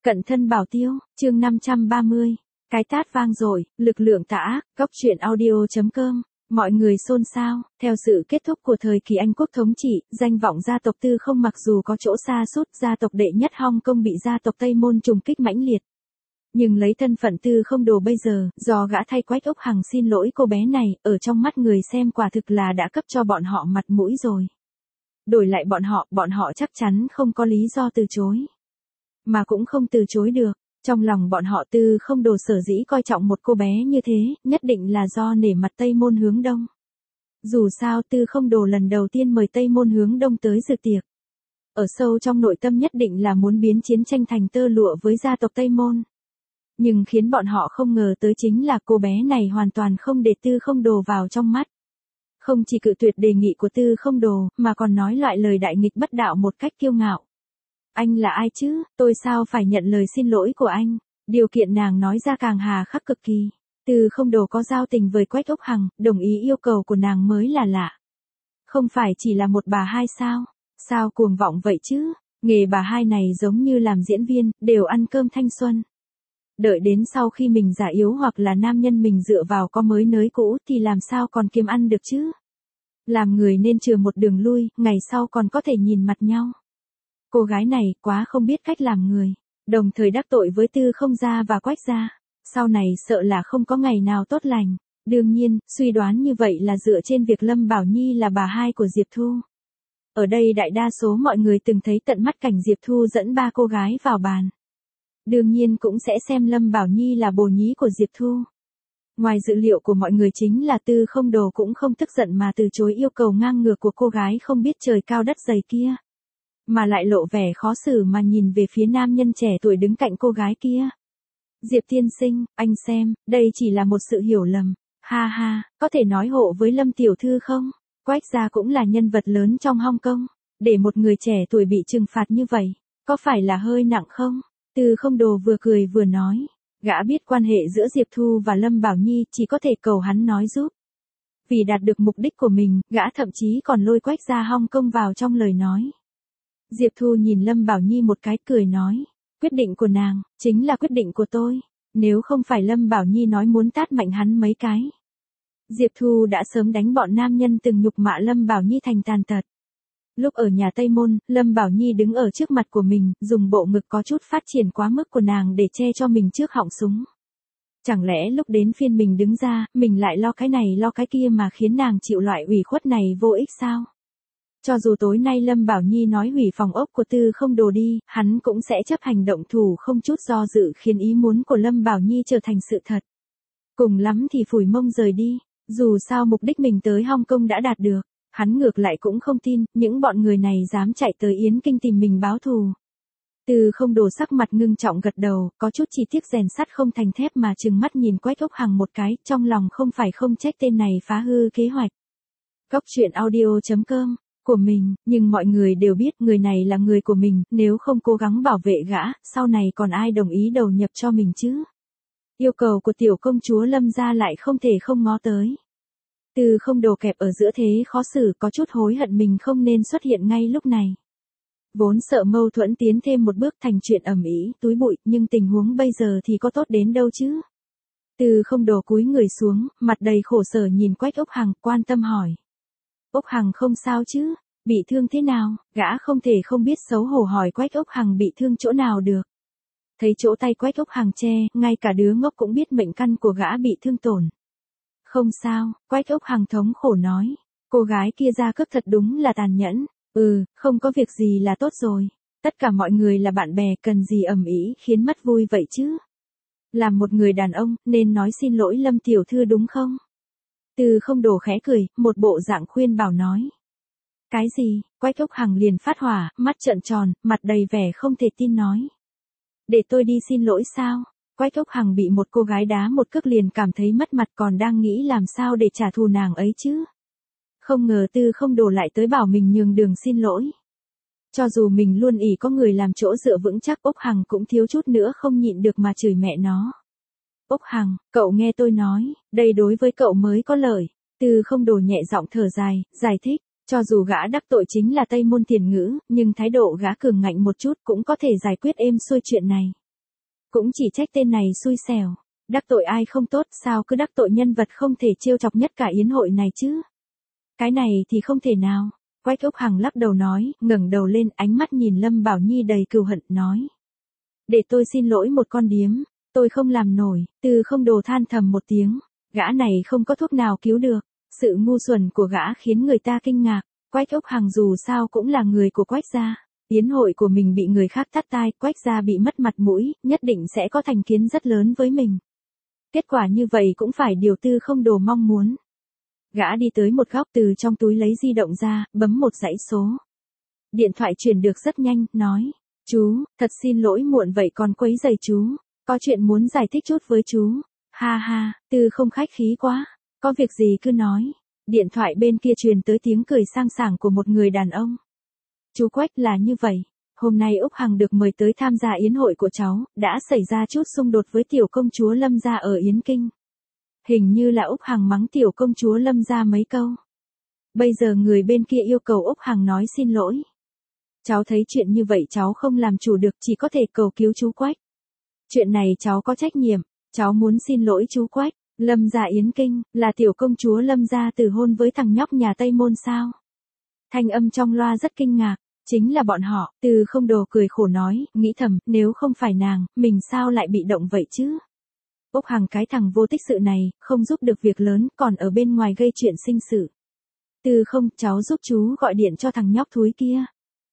Cận thân bảo tiêu, chương 530. Cái tát vang dội, lực lượng tà ác, góc truyện audio.com. Mọi người xôn xao, theo sự kết thúc của thời kỳ Anh quốc thống trị, danh vọng gia tộc Tư Không mặc dù có chỗ sa sút, gia tộc đệ nhất Hong Kong bị gia tộc Tây Môn trùng kích mãnh liệt. Nhưng lấy thân phận Tư Không Đồ bây giờ, do gã thay Quách Úc Hằng xin lỗi cô bé này, ở trong mắt người xem quả thực là đã cấp cho bọn họ mặt mũi rồi. Đổi lại bọn họ chắc chắn không có lý do từ chối. Mà cũng không từ chối được. Trong lòng bọn họ Tư Không Đồ sở dĩ coi trọng một cô bé như thế, nhất định là do nể mặt Tây Môn Hướng Đông. Dù sao Tư Không Đồ lần đầu tiên mời Tây Môn Hướng Đông tới dự tiệc. Ở sâu trong nội tâm nhất định là muốn biến chiến tranh thành tơ lụa với gia tộc Tây Môn. Nhưng khiến bọn họ không ngờ tới chính là cô bé này hoàn toàn không để Tư Không Đồ vào trong mắt. Không chỉ cự tuyệt đề nghị của Tư Không Đồ, mà còn nói loại lời đại nghịch bất đạo một cách kiêu ngạo. Anh là ai chứ, tôi sao phải nhận lời xin lỗi của anh? Điều kiện nàng nói ra càng hà khắc cực kỳ. Tư Không Đồ có giao tình với Quách Úc Hằng, đồng ý yêu cầu của nàng mới là lạ. Không phải chỉ là một bà hai sao? Sao cuồng vọng vậy chứ? Nghề bà hai này giống như làm diễn viên, đều ăn cơm thanh xuân. Đợi đến sau khi mình già yếu hoặc là nam nhân mình dựa vào có mới nới cũ thì làm sao còn kiếm ăn được chứ? Làm người nên chừa một đường lui, ngày sau còn có thể nhìn mặt nhau. Cô gái này quá không biết cách làm người, đồng thời đắc tội với Tư Không gia và Quách gia, sau này sợ là không có ngày nào tốt lành. Đương nhiên, suy đoán như vậy là dựa trên việc Lâm Bảo Nhi là bà hai của Diệp Thu. Ở đây đại đa số mọi người từng thấy tận mắt cảnh Diệp Thu dẫn ba cô gái vào bàn. Đương nhiên cũng sẽ xem Lâm Bảo Nhi là bồ nhí của Diệp Thu. Ngoài dự liệu của mọi người chính là Tư Không Đồ cũng không tức giận mà từ chối yêu cầu ngang ngược của cô gái không biết trời cao đất dày kia. Mà lại lộ vẻ khó xử mà nhìn về phía nam nhân trẻ tuổi đứng cạnh cô gái kia. Diệp tiên sinh, anh xem, đây chỉ là một sự hiểu lầm. Ha ha, có thể nói hộ với Lâm tiểu thư không? Quách gia cũng là nhân vật lớn trong Hong Kong. Để một người trẻ tuổi bị trừng phạt như vậy, có phải là hơi nặng không? Tư Không Đồ vừa cười vừa nói. Gã biết quan hệ giữa Diệp Thu và Lâm Bảo Nhi, chỉ có thể cầu hắn nói giúp. Vì đạt được mục đích của mình, gã thậm chí còn lôi Quách gia Hong Kong vào trong lời nói. Diệp Thu nhìn Lâm Bảo Nhi một cái cười nói. Quyết định của nàng, chính là quyết định của tôi. Nếu không phải Lâm Bảo Nhi nói muốn tát mạnh hắn mấy cái. Diệp Thu đã sớm đánh bọn nam nhân từng nhục mạ Lâm Bảo Nhi thành tàn tật. Lúc ở nhà Tây Môn, Lâm Bảo Nhi đứng ở trước mặt của mình, dùng bộ ngực có chút phát triển quá mức của nàng để che cho mình trước họng súng. Chẳng lẽ lúc đến phiên mình đứng ra, mình lại lo cái này lo cái kia mà khiến nàng chịu loại ủy khuất này vô ích sao? Cho dù tối nay Lâm Bảo Nhi nói hủy phòng ốc của Tư Không Đồ đi, hắn cũng sẽ chấp hành động thủ không chút do dự khiến ý muốn của Lâm Bảo Nhi trở thành sự thật. Cùng lắm thì phủi mông rời đi, dù sao mục đích mình tới Hong Kong đã đạt được. Hắn ngược lại cũng không tin, những bọn người này dám chạy tới Yến Kinh tìm mình báo thù. Tư Không Đồ sắc mặt ngưng trọng gật đầu, có chút chi tiết rèn sắt không thành thép mà trừng mắt nhìn Quách Úc Hằng một cái, trong lòng không phải không trách tên này phá hư kế hoạch. Góc truyện audio.com của mình, nhưng mọi người đều biết người này là người của mình, nếu không cố gắng bảo vệ gã, sau này còn ai đồng ý đầu nhập cho mình chứ? Yêu cầu của tiểu công chúa Lâm gia lại không thể không ngó tới. Tư Không Đồ kẹp ở giữa thế khó xử, có chút hối hận mình không nên xuất hiện ngay lúc này. Vốn sợ mâu thuẫn tiến thêm một bước thành chuyện ầm ĩ, túi bụi, nhưng tình huống bây giờ thì có tốt đến đâu chứ? Tư Không Đồ cúi người xuống, mặt đầy khổ sở nhìn Quách Úc Hằng, quan tâm hỏi. Úc Hằng không sao chứ? Bị thương thế nào? Gã không thể không biết xấu hổ hỏi Quách Úc Hằng bị thương chỗ nào được. Thấy chỗ tay Quách Úc Hằng che, ngay cả đứa ngốc cũng biết mệnh căn của gã bị thương tổn. Không sao, Quách Úc Hằng thống khổ nói. Cô gái kia ra cướp thật đúng là tàn nhẫn. Không có việc gì là tốt rồi. Tất cả mọi người là bạn bè, cần gì ầm ĩ khiến mất vui vậy chứ? Làm một người đàn ông, nên nói xin lỗi Lâm tiểu thư đúng không? Tư Không Đồ khẽ cười, một bộ dạng khuyên bảo nói. Cái gì? Quách Úc Hằng liền phát hỏa, mắt trợn tròn, mặt đầy vẻ không thể tin nói. Để tôi đi xin lỗi sao? Quách Úc Hằng bị một cô gái đá một cước liền cảm thấy mất mặt, còn đang nghĩ làm sao để trả thù nàng ấy chứ. Không ngờ Tư Không Đồ lại tới bảo mình nhường đường xin lỗi. Cho dù mình luôn ỷ có người làm chỗ dựa vững chắc, Úc Hằng cũng thiếu chút nữa không nhịn được mà chửi mẹ nó. Úc Hằng, cậu nghe tôi nói, đây đối với cậu mới có lợi. Tư Không Đồ nhẹ giọng thở dài, giải thích. Cho dù gã đắc tội chính là Tây Môn Tiền Ngữ, nhưng thái độ gã cường ngạnh một chút cũng có thể giải quyết êm xuôi chuyện này. cũng chỉ trách tên này xui xẻo. Đắc tội ai không tốt, sao cứ đắc tội nhân vật không thể trêu chọc nhất cả yến hội này chứ? Cái này thì không thể nào. Quách Úc Hằng lắc đầu nói, ngẩng đầu lên, ánh mắt nhìn Lâm Bảo Nhi đầy cừu hận, nói. Để tôi xin lỗi một con điếm, tôi không làm nổi. Từ Không Đồ than thầm một tiếng, gã này không có thuốc nào cứu được. Sự ngu xuẩn của gã khiến người ta kinh ngạc. Quách Úc Hằng dù sao cũng là người của Quách gia. Yến hội của mình bị người khác tát tai, Quách gia bị mất mặt mũi, nhất định sẽ có thành kiến rất lớn với mình. Kết quả như vậy cũng phải điều Tư Không Đồ mong muốn. Gã đi tới một góc, từ trong túi lấy di động ra, bấm một dãy số. Điện thoại truyền được rất nhanh, nói. Chú, thật xin lỗi muộn vậy còn quấy rầy chú. Có chuyện muốn giải thích chút với chú. Ha ha, Tư không khách khí quá. Có việc gì cứ nói. Điện thoại bên kia truyền tới tiếng cười sang sảng của một người đàn ông. Chú Quách, là như vậy. Hôm nay Úc Hằng được mời tới tham gia yến hội của cháu, đã xảy ra chút xung đột với tiểu công chúa Lâm gia ở Yến Kinh. Hình như là Úc Hằng mắng tiểu công chúa Lâm gia mấy câu. Bây giờ người bên kia yêu cầu Úc Hằng nói xin lỗi. Cháu thấy chuyện như vậy cháu không làm chủ được, chỉ có thể cầu cứu chú Quách. Chuyện này cháu có trách nhiệm, cháu muốn xin lỗi chú Quách. Lâm gia Yến Kinh, là tiểu công chúa Lâm gia từ hôn với thằng nhóc nhà Tây Môn sao? Thanh âm trong loa rất kinh ngạc. Chính là bọn họ. Từ Không Đồ cười khổ nói, nghĩ thầm, nếu không phải nàng, mình sao lại bị động vậy chứ? Úc Hằng cái thằng vô tích sự này, không giúp được việc lớn, còn ở bên ngoài gây chuyện sinh sự. Từ Không, cháu giúp chú gọi điện cho thằng nhóc thúi kia.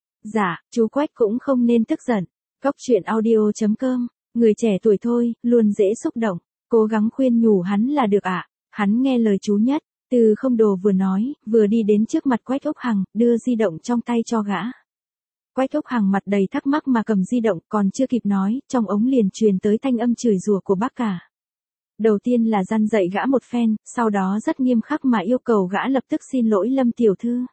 Dạ, chú Quách cũng không nên tức giận. Cóc truyện audio.com, người trẻ tuổi thôi, luôn dễ xúc động. Cố gắng khuyên nhủ hắn là được ạ. Hắn nghe lời chú nhất. Từ Không Đồ vừa nói, vừa đi đến trước mặt Quách Úc Hằng, đưa di động trong tay cho gã. Quách Úc Hằng mặt đầy thắc mắc mà cầm di động, còn chưa kịp nói, trong ống liền truyền tới thanh âm chửi rủa của bác cả. Đầu tiên là răn dạy gã một phen, sau đó rất nghiêm khắc mà yêu cầu gã lập tức xin lỗi Lâm tiểu thư.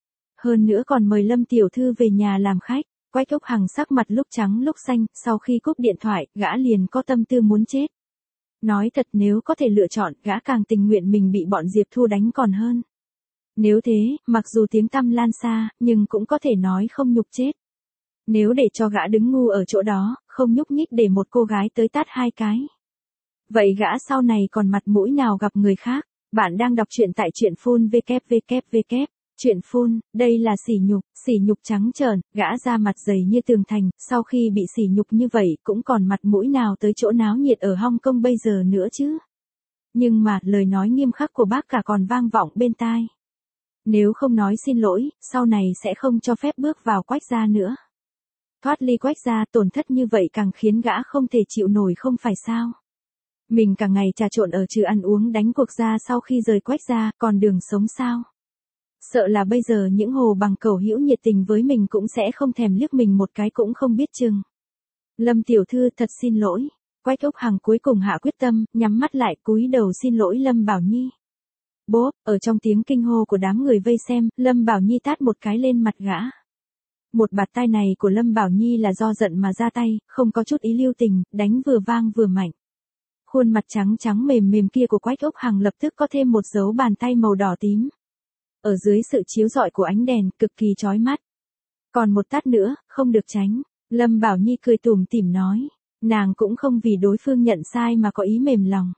Hơn nữa còn mời Lâm tiểu thư về nhà làm khách. Quách Úc Hằng sắc mặt lúc trắng lúc xanh, sau khi cúp điện thoại, gã liền có tâm tư muốn chết. Nói thật, nếu có thể lựa chọn, gã càng tình nguyện mình bị bọn Diệp Thu đánh còn hơn. Nếu thế, mặc dù tiếng tăm lan xa, nhưng cũng có thể nói không nhục chết. Nếu để cho gã đứng ngu ở chỗ đó, không nhúc nhích để một cô gái tới tát hai cái. Vậy gã sau này còn mặt mũi nào gặp người khác? Bạn đang đọc truyện tại truyện phun www. Truyện phun, đây là sỉ nhục trắng trợn, gã ra mặt dày như tường thành, sau khi bị sỉ nhục như vậy cũng còn mặt mũi nào tới chỗ náo nhiệt ở Hong Kong bây giờ nữa chứ. Nhưng mà, lời nói nghiêm khắc của bác cả còn vang vọng bên tai. Nếu không nói xin lỗi, sau này sẽ không cho phép bước vào Quách gia nữa. Thoát ly Quách gia, tổn thất như vậy càng khiến gã không thể chịu nổi không phải sao. Mình cả ngày trà trộn ở trừ ăn uống đánh cuộc ra, sau khi rời Quách gia, còn đường sống sao? Sợ là bây giờ những hồ bằng cầu hữu nhiệt tình với mình cũng sẽ không thèm liếc mình một cái cũng không biết chừng. Lâm tiểu thư, thật xin lỗi. Quách Úc Hằng cuối cùng hạ quyết tâm, nhắm mắt lại cúi đầu xin lỗi Lâm Bảo Nhi. Bố, ở trong tiếng kinh hô của đám người vây xem, Lâm Bảo Nhi tát một cái lên mặt gã. Một bạt tai này của Lâm Bảo Nhi là do giận mà ra tay, không có chút ý lưu tình, đánh vừa vang vừa mạnh. Khuôn mặt trắng trắng mềm mềm kia của Quách Úc Hằng lập tức có thêm một dấu bàn tay màu đỏ tím. Ở dưới sự chiếu rọi của ánh đèn, cực kỳ chói mắt. Còn một tát nữa, không được tránh. Lâm Bảo Nhi cười tủm tỉm nói. Nàng cũng không vì đối phương nhận sai mà có ý mềm lòng.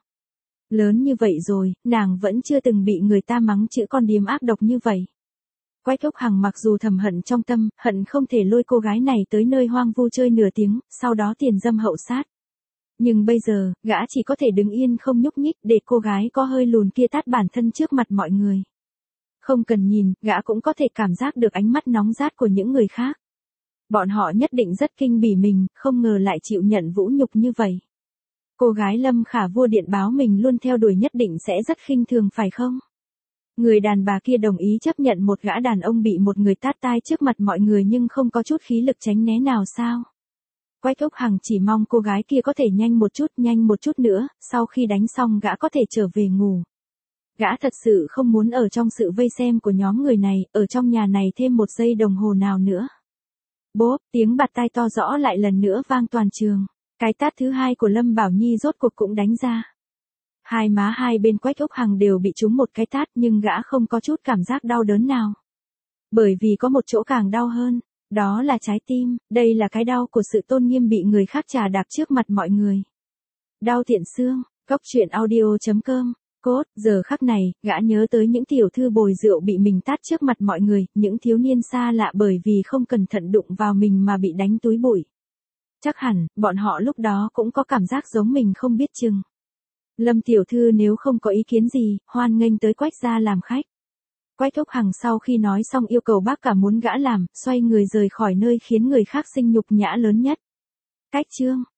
Lớn như vậy rồi, nàng vẫn chưa từng bị người ta mắng chữ con điếm ác độc như vậy. Quách Úc Hằng mặc dù thầm hận trong tâm, hận không thể lôi cô gái này tới nơi hoang vu chơi nửa tiếng, sau đó tiền dâm hậu sát. Nhưng bây giờ, gã chỉ có thể đứng yên không nhúc nhích để cô gái có hơi lùn kia tát bản thân trước mặt mọi người. Không cần nhìn, gã cũng có thể cảm giác được ánh mắt nóng rát của những người khác. Bọn họ nhất định rất kinh bỉ mình, không ngờ lại chịu nhận vũ nhục như vậy. Cô gái Lâm Khả Vua điện báo mình luôn theo đuổi nhất định sẽ rất khinh thường phải không? Người đàn bà kia đồng ý chấp nhận một gã đàn ông bị một người tát tai trước mặt mọi người nhưng không có chút khí lực tránh né nào sao? Quách Úc Hằng chỉ mong cô gái kia có thể nhanh một chút nữa, sau khi đánh xong gã có thể trở về ngủ. Gã thật sự không muốn ở trong sự vây xem của nhóm người này, ở trong nhà này thêm một giây đồng hồ nào nữa. Bốp, tiếng bạt tai to rõ lại lần nữa vang toàn trường. Cái tát thứ hai của Lâm Bảo Nhi rốt cuộc cũng đánh ra. Hai má hai bên Quách Úc Hằng đều bị trúng một cái tát nhưng gã không có chút cảm giác đau đớn nào. Bởi vì có một chỗ càng đau hơn. Đó là trái tim, đây là cái đau của sự tôn nghiêm bị người khác chà đạp trước mặt mọi người. Đau tiện xương, Cốc truyện audio.com. Cốt, giờ khắc này, gã nhớ tới những tiểu thư bồi rượu bị mình tát trước mặt mọi người, những thiếu niên xa lạ bởi vì không cẩn thận đụng vào mình mà bị đánh túi bụi. Chắc hẳn, bọn họ lúc đó cũng có cảm giác giống mình không biết chừng. Lâm tiểu thư nếu không có ý kiến gì, hoan nghênh tới Quách gia làm khách. Quách Thúc Hằng sau khi nói xong yêu cầu bác cả muốn gã làm, xoay người rời khỏi nơi khiến người khác sinh nhục nhã lớn nhất. Cách chương